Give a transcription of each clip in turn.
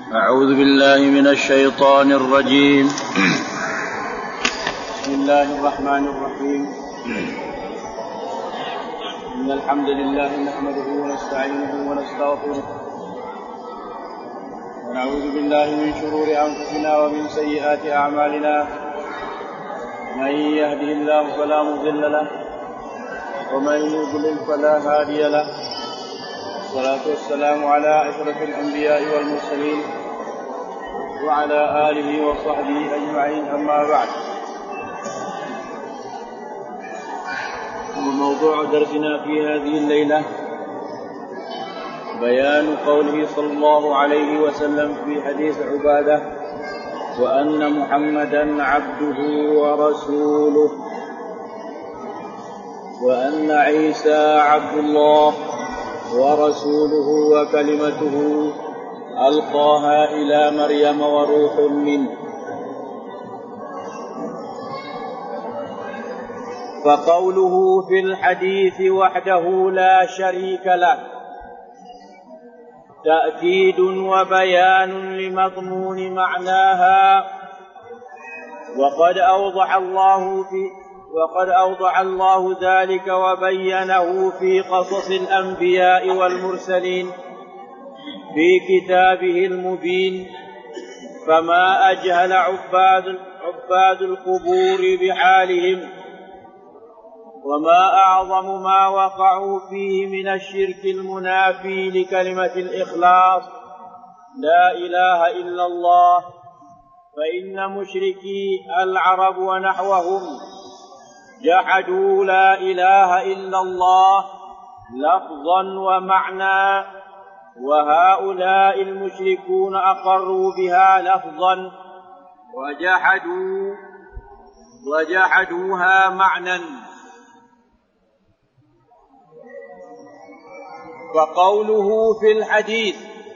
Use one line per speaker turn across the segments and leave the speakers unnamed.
أعوذ بالله من الشيطان الرجيم. بسم الله الرحمن الرحيم. إن الحمد لله نحمده ونستعينه ونستغفره ونعوذ بالله من شرور أنفسنا ومن سيئات أعمالنا. من يهده الله فلا مضل له ومن يضلل فلا هادي له. والصلاة والسلام على أشرف الأنبياء والمرسلين وعلى آله وصحبه أجمعين. أما بعد، وموضوع درسنا في هذه الليلة بيان قوله صلى الله عليه وسلم في حديث عبادة: وأن محمدا عبده ورسوله، وأن عيسى عبد الله ورسوله وكلمته ألقاها إلى مريم وروح منه. فقوله في الحديث وحده لا شريك له تأكيد وبيان لمضمون معناها، وقد أوضح الله ذلك وبينه في قصص الأنبياء والمرسلين في كتابه المبين. فما أجهل عباد القبور بحالهم، وما أعظم ما وقعوا فيه من الشرك المنافي لكلمة الإخلاص لا إله إلا الله. فإن مشركي العرب ونحوهم جحدوا لا إله إلا الله لفظا ومعنى، وهؤلاء المشركون أقروا بها لفظا وجحدوها معنى. فقوله في الحديث،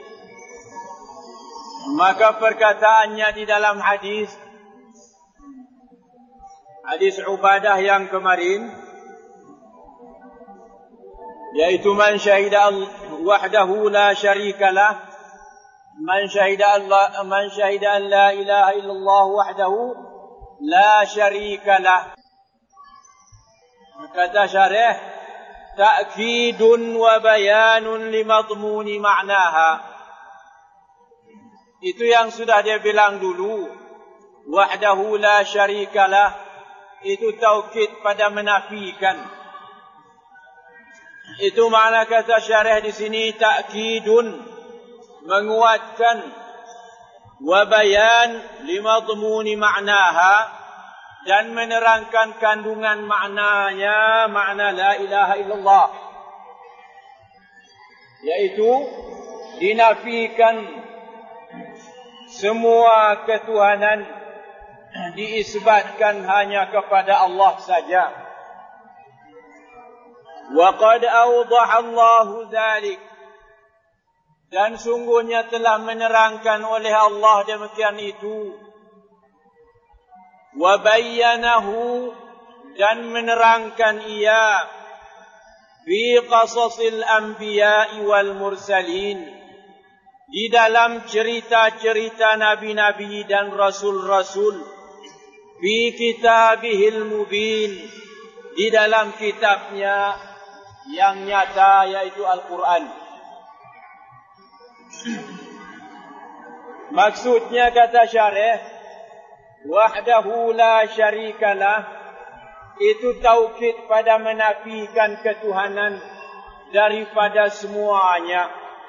maka perkataannya di dalam hadis Ubadah yang kemarin, yaitu man syahida wahdahu la syarika lah, man syahida an la ilaha illallah wahdahu la syarika lah. Kata syarih, ta'kidun wa bayanun limadmuni ma'naha. Itu yang sudah dia bilang dulu. Wahdahu la syarika lah, itu taukid pada menafikan. Itu makna kata syarih di sini, ta'kidun, menguatkan, wa bayan limadmuni ma'naha, dan menerangkan kandungan maknanya, makna la ilaha illallah, yaitu dinafikan semua ketuhanan, diisbatkan hanya kepada Allah saja. Wa qad awdaha Allahu dzalik, dan sungguhnya telah menerangkan oleh Allah demikian itu. Wa bayyanahu, dan menerangkan ia, fi qasasil anbiya'i wal mursalin, di dalam cerita-cerita nabi-nabi dan rasul-rasul, fi kitabihil mubin, di dalam kitabnya yang nyata, yaitu Al-Quran. Maksudnya kata syarih, wahdahu la syarika lah, itu taukid pada menafikan ketuhanan daripada semuanya.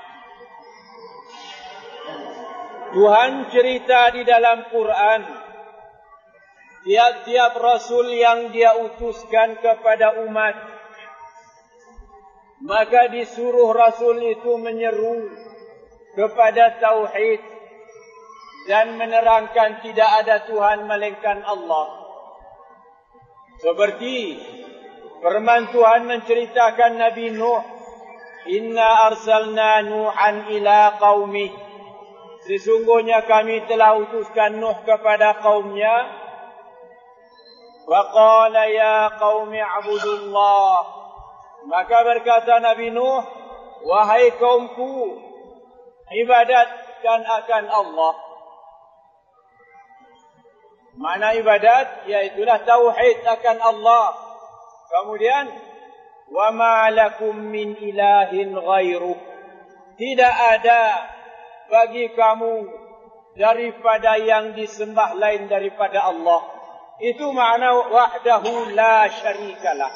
Tuhan cerita di dalam Quran, tiap-tiap rasul yang dia utuskan kepada umat, maka disuruh rasul itu menyeru kepada tauhid dan menerangkan tidak ada Tuhan melainkan Allah. Seperti firman Tuhan menceritakan Nabi Nuh, inna arsalna Nuhan ila qaumih, sesungguhnya kami telah utuskan Nuh kepada kaumnya. Waqala ya qaumi abudullah, maka berkata Nabi Nuh, wahai kaumku, akan Allah. Makna ibadat iaitulah tauhid akan Allah. Kemudian wa ma lakum min ilahin ghairuh. Tidak ada bagi kamu daripada yang disembah lain daripada Allah. Itu makna wahdahu la syarikalah.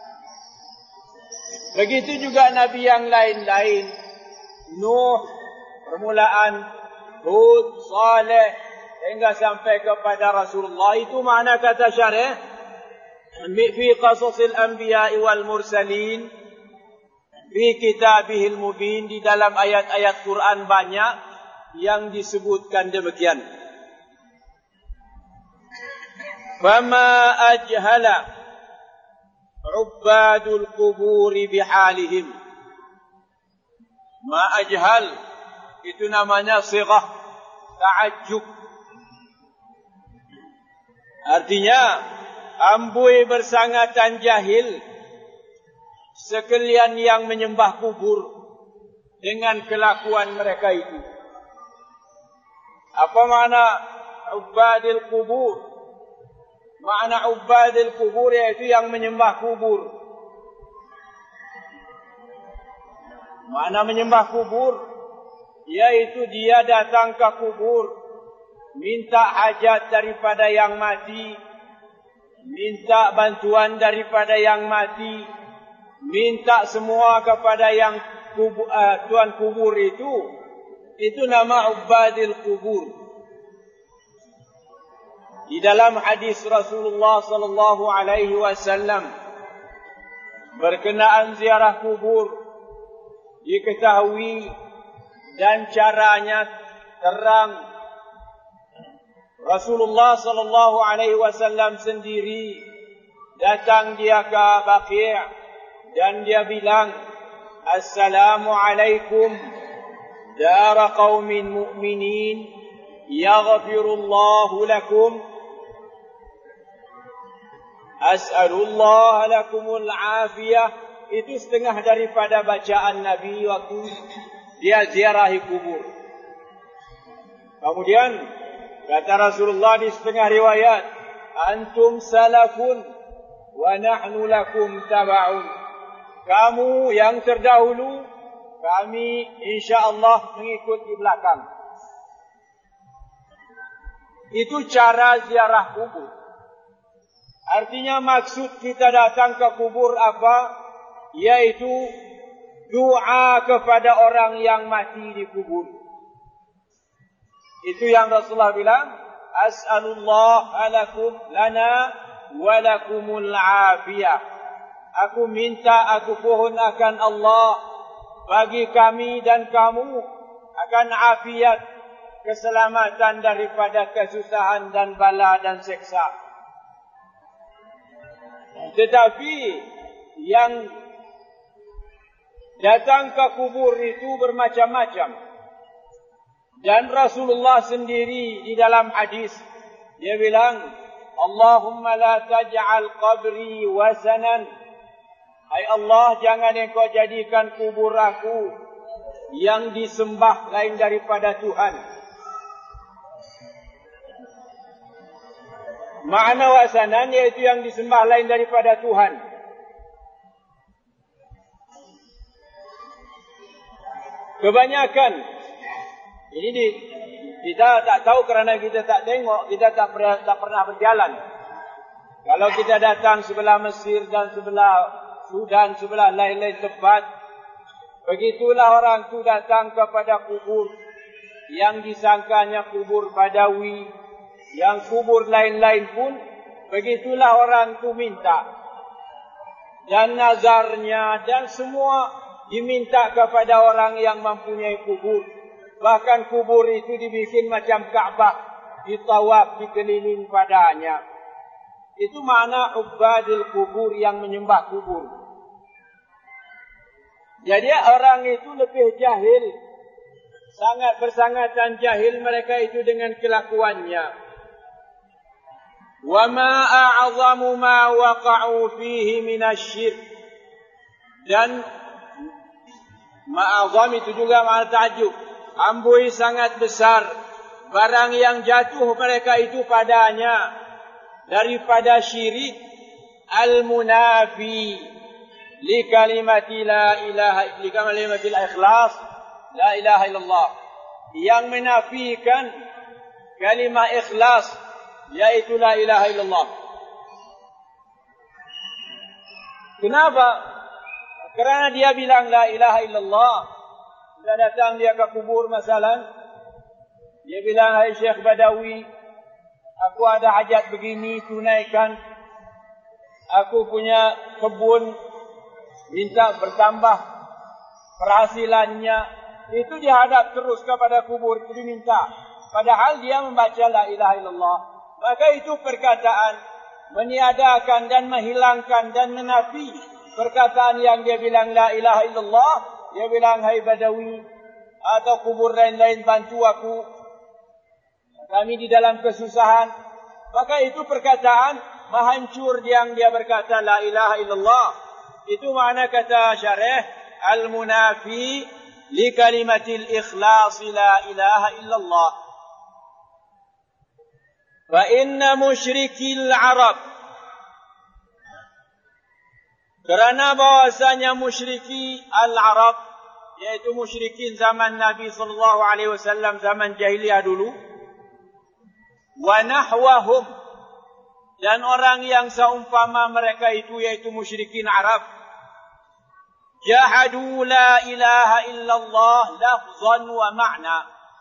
Begitu juga nabi yang lain-lain. Nuh, permulaan Hud, Saleh, hingga sampai kepada Rasulullah. Itu makna kata syarih fi qasasil anbiya'i wal mursalin fi kitabihil mubin. Di dalam ayat-ayat Quran banyak yang disebutkan demikian. Fama ajhala ubbadul quburi bihalihim. Ma ajhal itu namanya sighah ta'ajjub. Artinya amboi bersangatan jahil sekalian yang menyembah kubur dengan kelakuan mereka itu. Apa makna ubbadil qubur? Makna ubbadil kubur iaitu yang menyembah kubur. Makna menyembah kubur iaitu dia datang ke kubur, minta hajat daripada yang mati, minta bantuan daripada yang mati, minta semua kepada yang tuan kubur itu nama ubbadil kubur. Di dalam hadis Rasulullah sallallahu alaihi wasallam berkenaan ziarah kubur diketahui dan caranya terang. Rasulullah sallallahu alaihi wasallam sendiri datang dia ke Baqi' dan dia bilang, "Assalamu alaikum dar qaumin mu'minin yaghfirullahu lakum." As'alullah lakumul afiyah. Itu setengah daripada bacaan Nabi waktu dia ziarahi kubur. Kemudian kata Rasulullah di setengah riwayat, "Antum salafun wa nahnu lakum taba'un." Kamu yang terdahulu, kami insya-Allah mengikut di belakang. Itu cara ziarah kubur. Artinya maksud kita datang ke kubur apa? Yaitu doa kepada orang yang mati di kubur. Itu yang Rasulullah bilang, "As'alullah lakum lana wa lakumul afiyah." Aku minta, aku pohon akan Allah bagi kami dan kamu akan afiat, keselamatan daripada kesusahan dan bala dan seksa. Tetapi yang datang ke kubur itu bermacam-macam. Dan Rasulullah sendiri di dalam hadis dia bilang, "Allahumma la taj'al qabri wasanan." Hai Allah, jangan engkau jadikan kubur aku yang disembah lain daripada Tuhan. Makna wasanan iaitu yang disembah lain daripada Tuhan. Kebanyakan ini kita tak tahu kerana kita tak tengok, kita tak pernah berjalan. Kalau kita datang sebelah Mesir dan sebelah Sudan, sebelah lain-lain tempat, begitulah orang tu datang kepada kubur yang disangkanya kubur Badawi, yang kubur lain-lain pun begitulah orang tu minta. Dan nazarnya dan semua diminta kepada orang yang mempunyai kubur. Bahkan kubur itu dibikin macam Ka'bah, ditawaf, dikeliling padanya. Itu makna ubadil kubur, yang menyembah kubur. Jadi orang itu lebih jahil, sangat bersangatan jahil mereka itu dengan kelakuannya. Wa ma a'zamu ma waqa'u fihi minasyirk. Dan ma'azam itu juga makna ta'ajub. amboi sangat besar barang yang jatuh mereka itu padanya daripada syirik al-munafi li kalimati la ilaha li kalimatil ikhlas la ilaha illallah, yang menafikan kalimah ikhlas yaitu la ilaha illallah. Kenapa? Kerana dia bilang la ilaha illallah. Sudah datang dia ke kubur masalah, dia bilang, hai Syekh Badawi, aku ada hajat begini, tunaikan. Aku punya kebun, minta bertambah perhasilannya. Itu dia hadap terus kepada kubur, itu diminta. Padahal dia membaca la ilaha illallah. Maka itu perkataan meniadakan dan menghilangkan dan menafi perkataan yang dia bilang la ilaha illallah. Dia bilang, hai Badawi atau kubur lain-lain, bantu aku, kami di dalam kesusahan. Maka itu perkataan menghancur yang dia berkata la ilaha illallah. Itu makna kata syarih al-munafi li kalimatil ikhlas la ilaha illallah. Fa inna musyrikil Arab, kerana bahwasanya musyriki al-Arab, yaitu musyrikin zaman Nabi SAW, zaman jahiliyah dulu, wa nahwahum, dan orang yang seumpama mereka itu, yaitu musyrikin Arab, jahadu la ilaha illallah lafzan wa ma'na.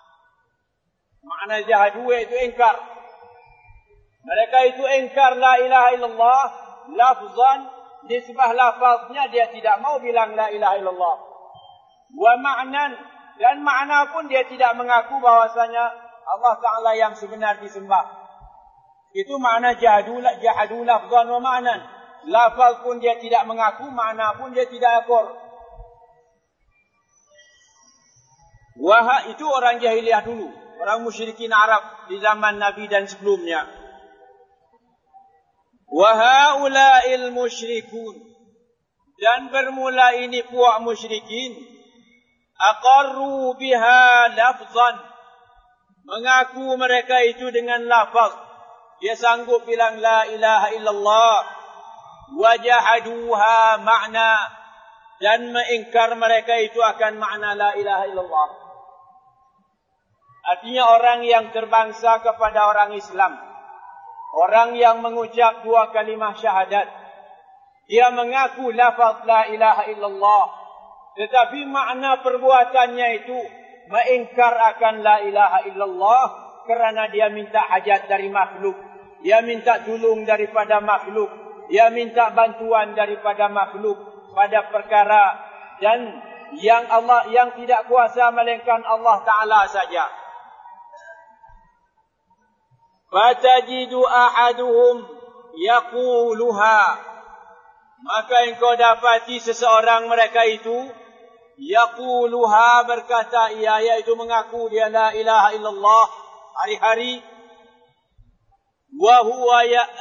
Makna jahadu yaitu ingkar. Mereka itu ingkar la ilaha illallah lafzan, nisbah lafaznya dia tidak mau bilang la ilaha illallah. Wa ma'nan, dan makna pun dia tidak mengaku bahwasanya Allah Ta'ala yang sebenar disembah. Itu makna jahadu lafzan wa ma'nan. Lafaz pun dia tidak mengaku, makna pun dia tidak akur. Wah, itu orang jahiliyah dulu, orang musyrikin Arab di zaman Nabi dan sebelumnya. Wa haula'il musyrikun, dan bermula ini puak musyrikin, aqarru biha lafzan, mengaku mereka itu dengan lafaz. Dia sanggup bilang la ilaha illallah. Wa jahaduha ma'na, dan mengingkar mereka itu akan makna la ilaha illallah. Artinya orang yang terbangsa kepada orang Islam, orang yang mengucap dua kalimah syahadat, dia mengaku lafaz la ilaha illallah, tetapi makna perbuatannya itu mengingkar akan la ilaha illallah, kerana dia minta hajat dari makhluk, dia minta tolong daripada makhluk, dia minta bantuan daripada makhluk pada perkara dan yang Allah yang tidak kuasa melainkan Allah Ta'ala saja. Fatajidu ahaduhum yaquluha, maka engkau dapati seseorang mereka itu yaquluha, berkata ia, yaitu mengaku dia la ilaha illallah hari-hari. Wa huwa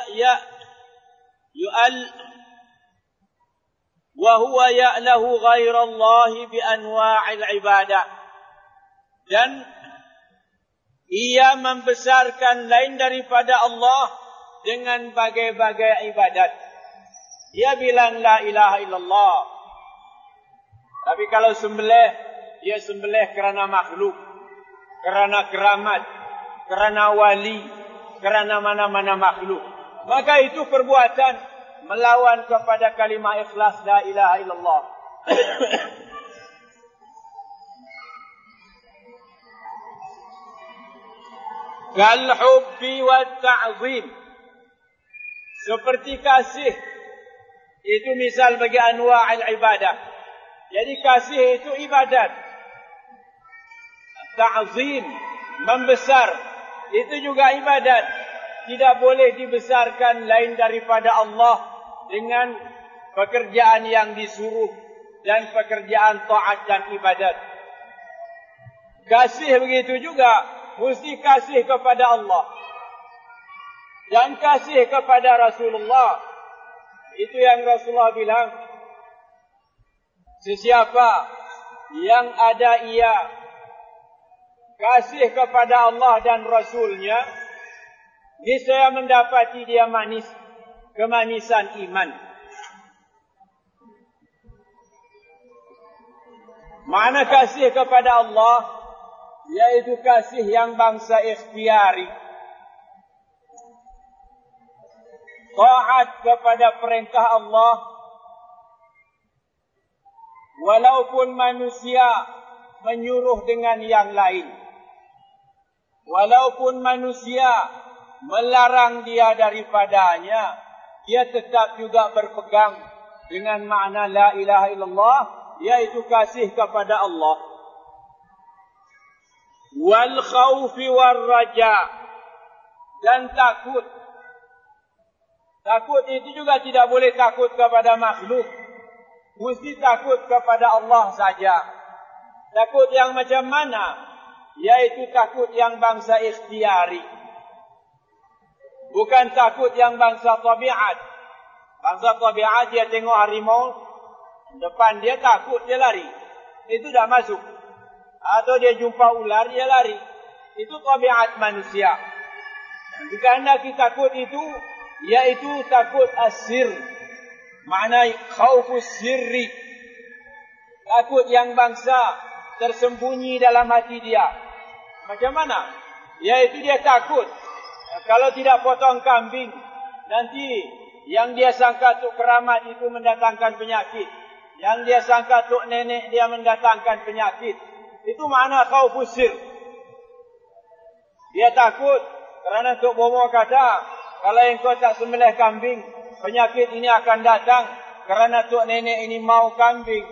ya'lahu ghairallahi bi anwa'il ibadah, dan ia membesarkan lain daripada Allah dengan bagai-bagai ibadat. Dia bilang la ilaha illallah, tapi kalau sembelih, dia sembelih kerana makhluk, kerana keramat, kerana wali, kerana mana-mana makhluk. Maka itu perbuatan melawan kepada kalimah ikhlas la ilaha illallah. Kal hubbi wa ta'zim, seperti kasih. Itu misal bagi anwa'il ibadah. Jadi kasih itu ibadat. Ta'zim, membesar, itu juga ibadat. Tidak boleh dibesarkan lain daripada Allah dengan pekerjaan yang disuruh dan pekerjaan taat dan ibadat. Kasih begitu juga, mesti kasih kepada Allah dan kasih kepada Rasulullah. Itu yang Rasulullah bilang, sesiapa yang ada ia kasih kepada Allah dan Rasulnya, niscaya mendapati dia kemanisan iman. Makna kasih kepada Allah, yaitu kasih yang bangsa ikhtiari. Taat kepada perintah Allah, walaupun manusia menyuruh dengan yang lain. Walaupun manusia melarang dia daripadanya, dia tetap juga berpegang dengan makna la ilaha illallah, yaitu kasih kepada Allah. Wal khawfi wal raja, dan takut. Takut itu juga tidak boleh takut kepada makhluk, mesti takut kepada Allah saja. Takut yang macam mana? Yaitu takut yang bangsa ikhtiari, bukan takut yang bangsa tabiat. Bangsa tabiat, dia tengok harimau depan dia, takut, dia lari. Itu dah masuk. Atau dia jumpa ular, dia lari. Itu tabiat manusia. Bukan kita takut itu, yaitu takut asir. Makna khawfus sirri, takut yang bangsa tersembunyi dalam hati dia. Macam mana? Yaitu dia takut kalau tidak potong kambing, nanti yang dia sangka tuk keramat itu mendatangkan penyakit. Yang dia sangka tuk nenek dia mendatangkan penyakit. Itu makna khaufus sir. Dia takut kerana tuk bomo kata, kalau engkau tak sembelih kambing, penyakit ini akan datang kerana tuk nenek ini mau kambing.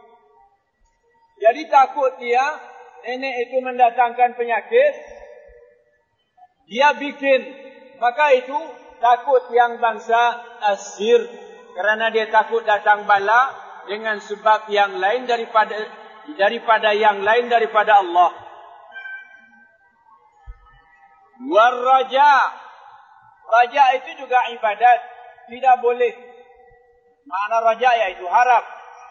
Jadi takut dia, nenek itu mendatangkan penyakit, dia bikin. Maka itu takut yang bangsa asir, kerana dia takut datang bala dengan sebab yang lain daripada yang lain daripada Allah. War raja, raja itu juga ibadat, tidak boleh. Makna raja yaitu harap.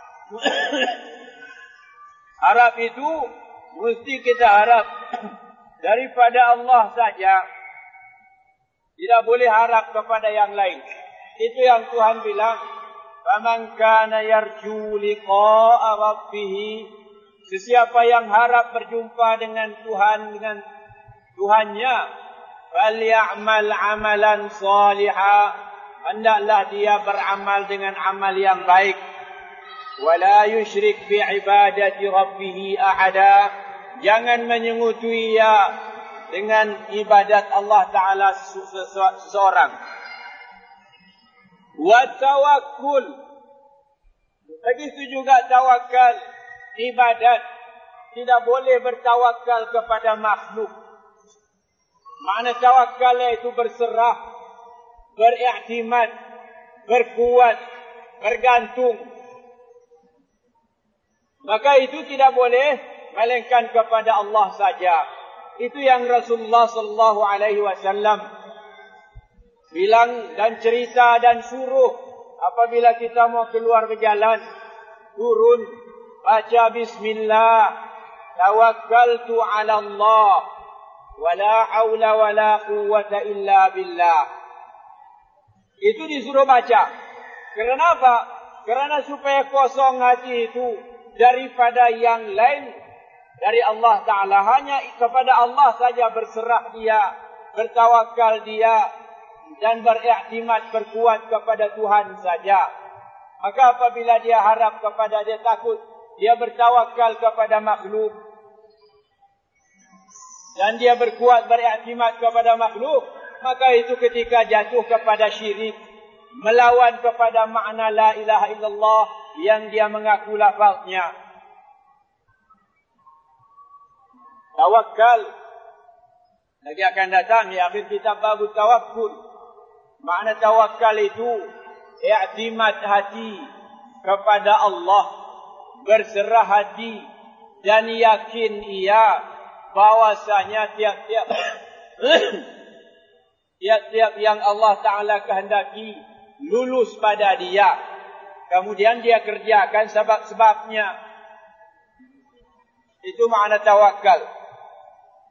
Harap itu mesti kita harap daripada Allah saja. Tidak boleh harap kepada yang lain. Itu yang Tuhan bilang, "Faman kana yarju liqa'a rabbih." Sesiapa yang harap berjumpa dengan Tuhannya, "Falya'mal 'amalan shalihan." Hendaklah dia beramal dengan amal yang baik. "Wala yusyrik bi'ibadati rabbih ahada." Jangan menyengutui ia dengan ibadat Allah Ta'ala seseorang. Wa tawakkul. Begitu juga tawakal, ibadat. Tidak boleh bertawakal kepada makhluk. Makna tawakal itu berserah, beriktimad, berkuat, bergantung. Maka itu tidak boleh melainkan kepada Allah saja. Itu yang Rasulullah sallallahu alaihi wasallam bilang dan cerita dan suruh apabila kita mau keluar berjalan, turun, baca bismillah, tawakkaltu ala Allah, wala haula wala quwwata illa billah. Itu disuruh baca. Kenapa? Karena supaya kosong hati itu daripada yang lain dari Allah Ta'ala. Hanya kepada Allah saja berserah dia, bertawakal dia, dan beriktimad, berkuat kepada Tuhan saja. Maka apabila dia harap kepada, dia takut, dia bertawakal kepada makhluk, dan dia berkuat, beriktimad kepada makhluk, maka itu ketika jatuh kepada syirik, melawan kepada makna la ilaha illallah yang dia mengaku lafaznya. Tawakal lagi akan datang di akhir kitab Babut Tawakkul. Makna tawakal itu i'timad hati kepada Allah, berserah hati dan yakin ia bahwasanya tiap-tiap yang Allah Ta'ala kehendaki lulus pada dia. Kemudian dia kerjakan sebab-sebabnya. Itu makna tawakal.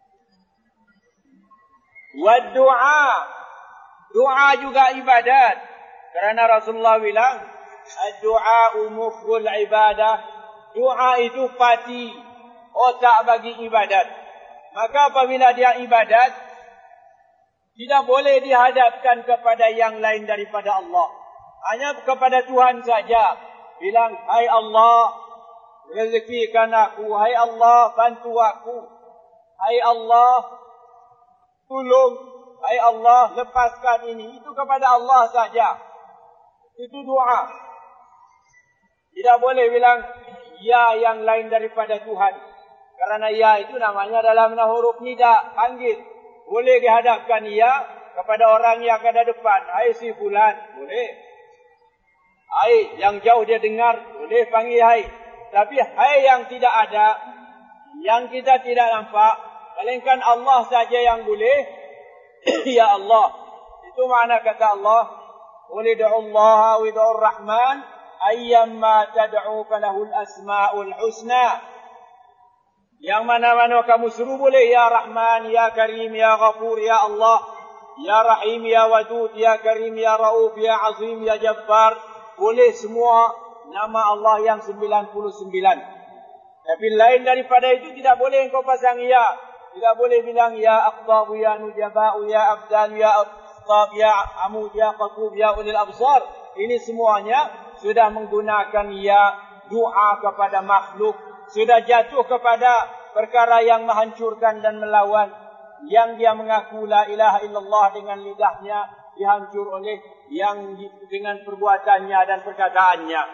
Wa du'a. Doa juga ibadat. Kerana Rasulullah bilang, ad-du'a'u mukhul ibadah. Doa itu pati otak bagi ibadat. Maka apabila dia ibadat, tidak boleh dihadapkan kepada yang lain daripada Allah. Hanya kepada Tuhan saja. Bilang, hai Allah, rezekikan aku. Hai Allah, bantu aku. Hai Allah, tolong. Hai Allah, lepaskan ini. Itu kepada Allah saja. Itu doa. Tidak boleh bilang ya yang lain daripada Tuhan. Karena ya itu namanya dalam huruf nida, panggil. Boleh dihadapkan ya kepada orang yang ada depan. Hai si fulan, boleh. Hai yang jauh dia dengar, boleh panggil hai. Tapi hai yang tidak ada, yang kita tidak nampak, melainkan Allah saja yang boleh. Ya Allah. Itu makna kata Allah, qul ud'u Allah wa ud'u Ar-Rahman ayyamma tad'u falahul asmaul husna. Yang mana-mana kamu suruh boleh, ya Rahman, ya Karim, ya Ghafur, ya Allah, ya Rahim, ya Wadud, ya Karim, ya Rauf, ya Azim, ya Jabbar. Boleh semua nama Allah yang 99. Tapi lain daripada itu tidak boleh engkau pasang ya. Tidak boleh bilang ya Aqtab, ya Nujaba'u, ya Abdan, ya Aqtab, ya Amud, ya Qatub, ya Ulil Absar. Ini semuanya sudah menggunakan ya doa kepada makhluk. Sudah jatuh kepada perkara yang menghancurkan dan melawan. Yang dia mengaku la ilaha illallah dengan lidahnya, dihancur oleh yang dengan perbuatannya dan perkataannya.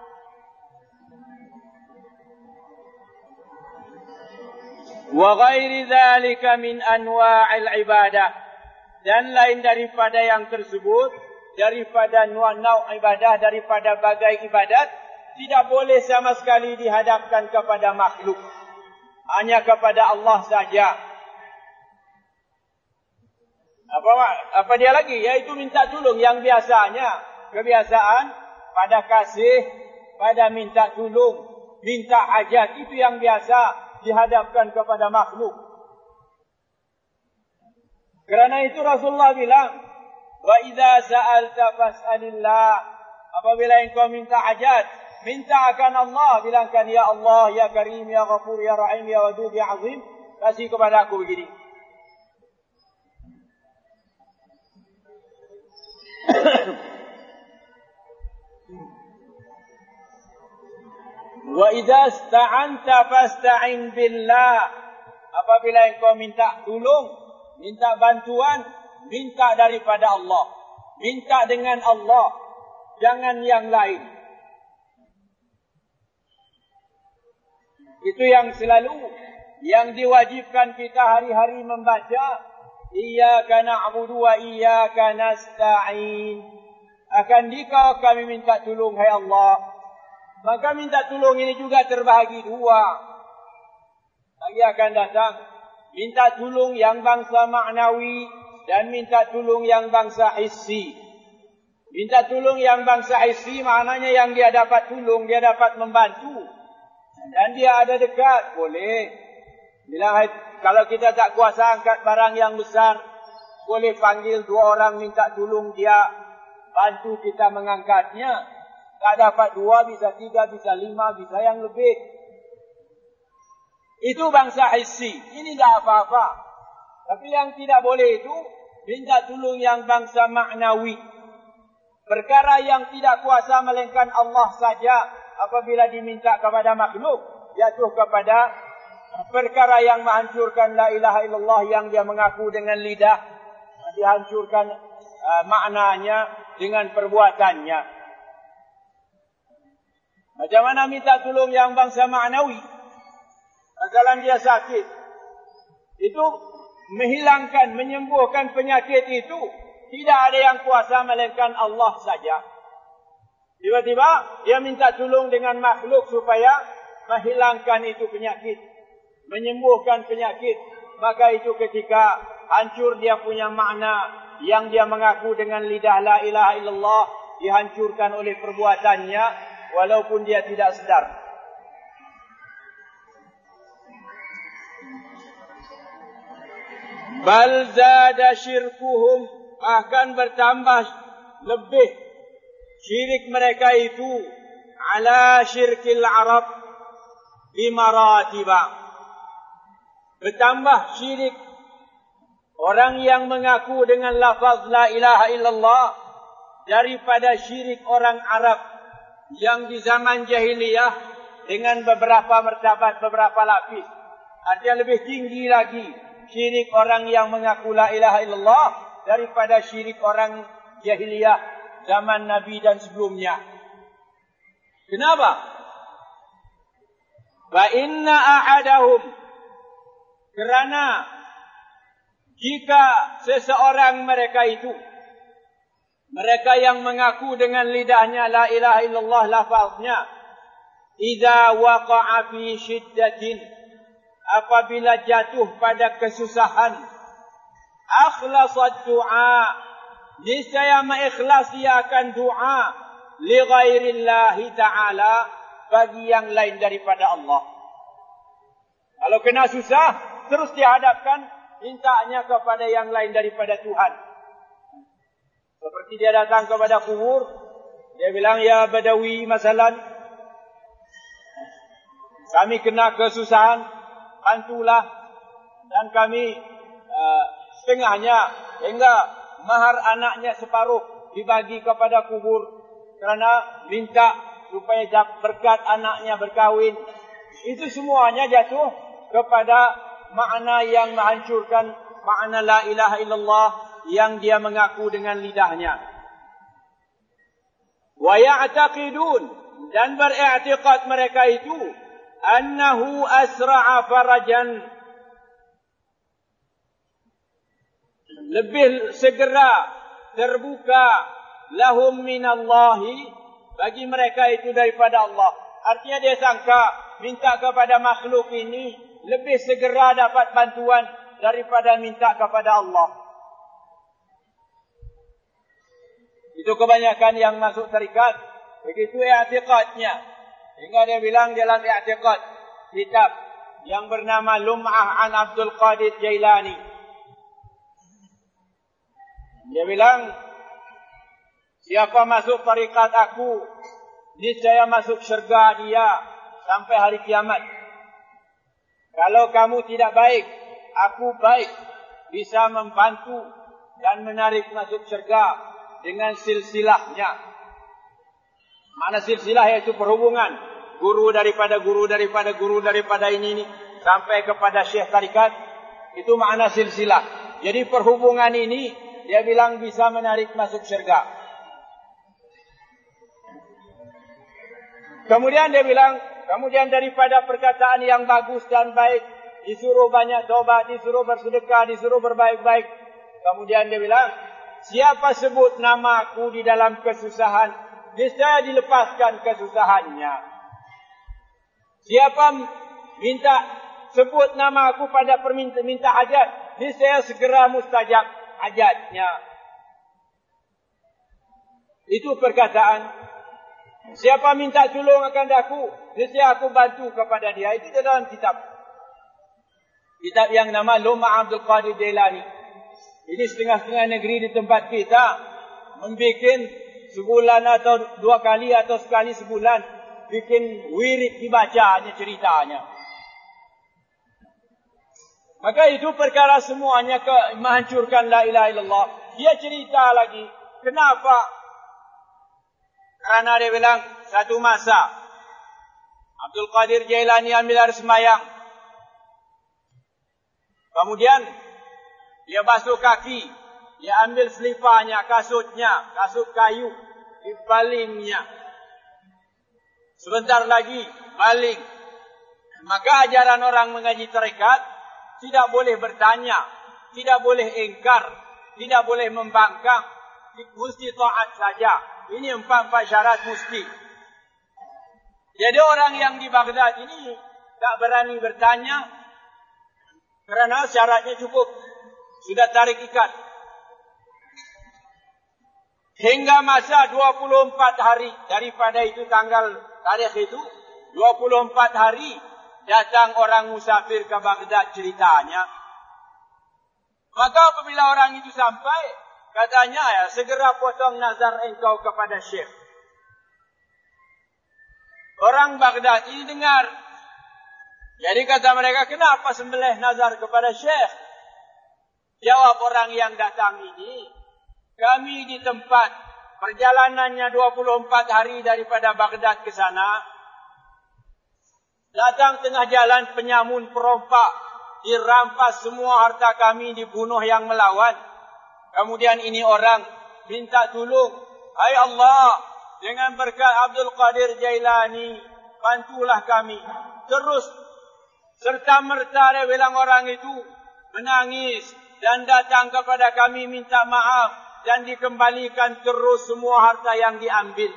Wa ghairi dzalika min anwa'il ibadah. Dan lain daripada yang tersebut, daripada nau' ibadah, daripada bagai ibadat, tidak boleh sama sekali dihadapkan kepada makhluk. Hanya kepada Allah saja. Apa dia lagi? Yaitu minta tolong yang biasanya. Kebiasaan pada kasih, pada minta tolong, minta hajat. Itu yang biasa dihadapkan kepada makhluk. Kerana itu Rasulullah bilang, wa idza sa'alta fas'alillah. Apabila engkau minta hajat, minta akan Allah. Bilangkan ya Allah, ya Karim, ya Ghafur, ya Rahim, ya Wadud, ya Azim. Kasih kepada aku begini. Wa idza sta'anta fasta'in billah. Apabila engkau minta tolong, minta bantuan, minta daripada Allah. Minta dengan Allah, jangan yang lain. Itu yang selalu yang diwajibkan kita hari-hari membaca. Iyyaka na'budu wa iyyaka nasta'in. Akan dikau kami minta tolong, hai Allah. Maka minta tolong ini juga terbahagi dua. Lagi akan datang. Minta tolong yang bangsa maknawi dan minta tolong yang bangsa hissi. Minta tolong yang bangsa hissi maknanya yang dia dapat tolong, dia dapat membantu. Dan dia ada dekat, boleh. Bilang, kalau kita tak kuasa angkat barang yang besar, boleh panggil 2 orang minta tolong dia bantu kita mengangkatnya. Tak dapat 2, bisa 3, bisa 5, bisa yang lebih. Itu bangsa hissi. Ini tak apa-apa. Tapi yang tidak boleh itu, minta tolong yang bangsa maknawi. Perkara yang tidak kuasa melainkan Allah saja. Apabila diminta kepada makhluk, jatuh kepada perkara yang menghancurkan la ilaha illallah yang dia mengaku dengan lidah. Dihancurkan maknanya dengan perbuatannya. Macam mana minta tolong yang bangsa maknawi? Kalau dia sakit, itu menghilangkan, menyembuhkan penyakit itu, tidak ada yang kuasa melainkan Allah saja. Tiba-tiba dia minta tolong dengan makhluk supaya menghilangkan itu penyakit, menyembuhkan penyakit. Maka itu ketika hancur dia punya makna yang dia mengaku dengan lidah la ilaha illallah, dihancurkan oleh perbuatannya, walaupun dia tidak sedar. Bal zada syirkuhum, bahkan bertambah lebih syirik mereka itu ala syirkil Arab bimaratiba. Bertambah syirik orang yang mengaku dengan lafaz la ilaha illallah daripada syirik orang Arab yang di zaman jahiliyah dengan beberapa martabat, beberapa lapis. Artinya lebih tinggi lagi syirik orang yang mengaku la ilaha illallah daripada syirik orang jahiliyah zaman Nabi dan sebelumnya. Kenapa? Wa inna ahadahum, kerana jika seseorang mereka itu, mereka yang mengaku dengan lidahnya la ilaha illallah lafaznya, idza waqa'a fi syiddatin, apabila jatuh pada kesusahan, akhlasad du'a, niscaya mengikhlas dia akan doa li ghairillahi ta'ala, bagi yang lain daripada Allah. Kalau kena susah, terus dihadapkan mintanya kepada yang lain daripada Tuhan. Seperti dia datang kepada kubur, dia bilang, ya Badawi masalan, kami kena kesusahan, bantulah, dan kami setengahnya hingga mahar anaknya separuh dibagi kepada kubur kerana minta supaya berkat anaknya berkahwin. Itu semuanya jatuh kepada makna yang menghancurkan makna la ilaha illallah yang dia mengaku dengan lidahnya. Wa ya'taqidun, dan beriktikad mereka itu annahu asra'a farajan, lebih segera terbuka lahum minallahi, bagi mereka itu daripada Allah. Artinya dia sangka minta kepada makhluk ini lebih segera dapat bantuan daripada minta kepada Allah. Itu kebanyakan yang masuk tarikat, begitu i'tiqadnya. Hingga dia bilang dalam i'tiqad kitab yang bernama Lum'ah an Abdul Qadir Jailani, dia bilang, siapa masuk tarikat aku, niscaya masuk syurga dia sampai hari kiamat. Kalau kamu tidak baik, aku baik, bisa membantu dan menarik masuk syurga dengan silsilahnya. Mana silsilah, yaitu perhubungan guru daripada guru daripada guru daripada ini sampai kepada syekh tarikat. Itu makna silsilah. Jadi perhubungan ini dia bilang bisa menarik masuk syurga. Kemudian dia bilang, kemudian daripada perkataan yang bagus dan baik, disuruh banyak taubat, disuruh bersedekah, disuruh berbaik-baik. Kemudian dia bilang, siapa sebut namaku di dalam kesusahan, niscaya dilepaskan kesusahannya. Siapa minta sebut namaku pada minta hajat, niscaya segera mustajab hajatnya. Itu perkataan. Siapa minta tolong akan aku, niscaya aku bantu kepada dia. Itu dalam kitab yang nama Lum'ah Abdul Qadir Jailani. Ini setengah-setengah negeri di tempat kita membuat sebulan atau 2 kali atau sekali sebulan bikin wirid dibacanya ceritanya. Maka itu perkara semuanya menghancurkan la ilaha illallah. Dia cerita lagi kenapa. Kerana dia bilang, satu masa Abdul Qadir Jailani ambil air sembahyang. Kemudian dia basuh kaki, dia ambil selipanya, kasutnya, kasut kayu, dibalingnya. Sebentar lagi baling. Maka ajaran orang mengaji tarekat tidak boleh bertanya, tidak boleh ingkar, tidak boleh membangkang, mesti taat saja. Ini 4 syarat mesti. Jadi orang yang di Baghdad ini tak berani bertanya kerana syaratnya cukup. Sudah tarik ikat. Hingga masa 24 hari daripada itu tarikh itu 24 hari datang orang musafir ke Baghdad ceritanya. Maka apabila orang itu sampai, katanya, ya, segera potong nazar engkau kepada Syekh. Orang Baghdad ini dengar. Jadi kata mereka, kenapa sembelih nazar kepada Syekh? Jawab orang yang datang ini, kami di tempat perjalanannya 24 hari daripada Baghdad ke sana. Datang tengah jalan penyamun perompak, dirampas semua harta kami, dibunuh yang melawan. Kemudian ini orang minta tolong, hai Allah, dengan berkat Abdul Qadir Jailani, bantulah kami. Terus serta-merta rewelang orang itu menangis dan datang kepada kami minta maaf dan dikembalikan terus semua harta yang diambil.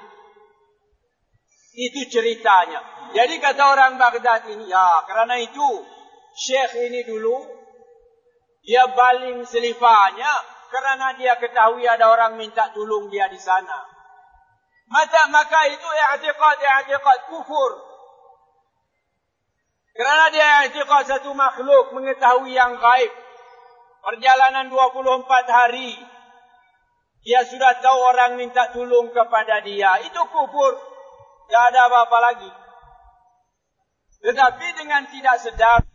Itu ceritanya. Jadi kata orang Baghdad ini, ya kerana itu Syekh ini dulu dia baling selifanya kerana dia ketahui ada orang minta tolong dia di sana. Maka itu i'tiqad kufur. Kerana dia i'tiqad satu makhluk mengetahui yang gaib. Perjalanan 24 hari. Dia sudah tahu orang minta tolong kepada dia. Itu kufur. Tidak ada apa-apa lagi. Tetapi dengan tidak sedar.